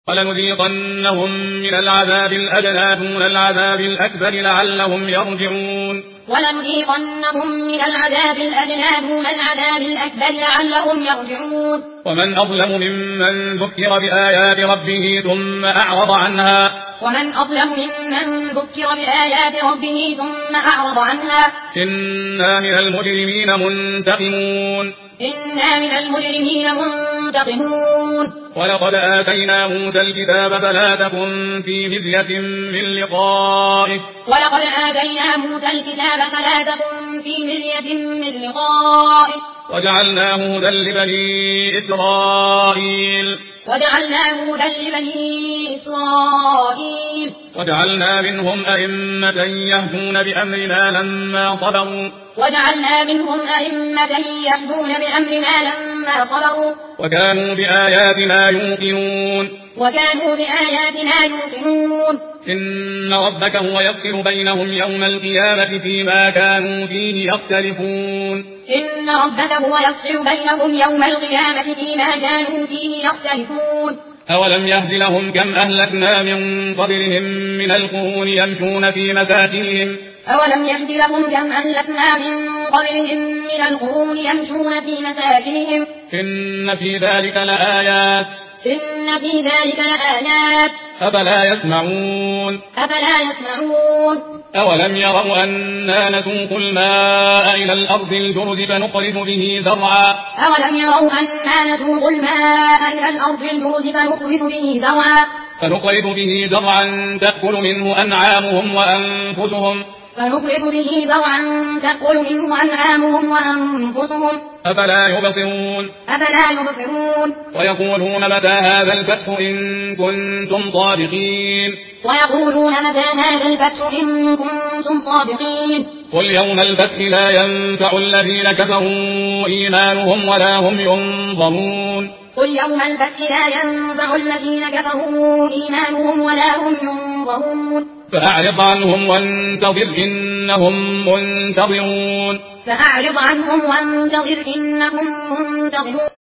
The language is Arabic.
ولنذيقنهم من العذاب الأدنى دون العذاب الأكبر لعلهم يرجعون ولنذيقنهم من العذاب الأدنى دون العذاب الأكبر لعلهم يرجعون ومن أظلم ممن ذكر بآيات ربه ثم أعرض عنها إنا من المجرمين منتقمون ولقد آتينا موسى الكتاب فلا تكن في مرية من لقائه وجعلناه هدى لبني إسرائيل وجعلنا منهم أئمة يهدون بأمرنا لما صبروا وكانوا بآياتنا يوقنون إن ربك هو يفصل بينهم يوم القيامة فيما كانوا فيه يختلفون أولم يهد لهم كم أهلكنا من قبلهم من القرون يمشون في مساكنهم إن في ذلك لآيات أفلا يسمعون أولم يروا أنا نسوق الماء إلى الأرض الجرز فنخرج به زرعا تأكل منه أنعامهم وأنفسهم أفلا يبصرون ويقولون متى هذا الفتح إن كنتم صادقين قل يوم الفتح لا ينفع الذين كفروا إيمانهم ولا هم ينظرون فأعرض عنهم وانتظر إنهم منتظرون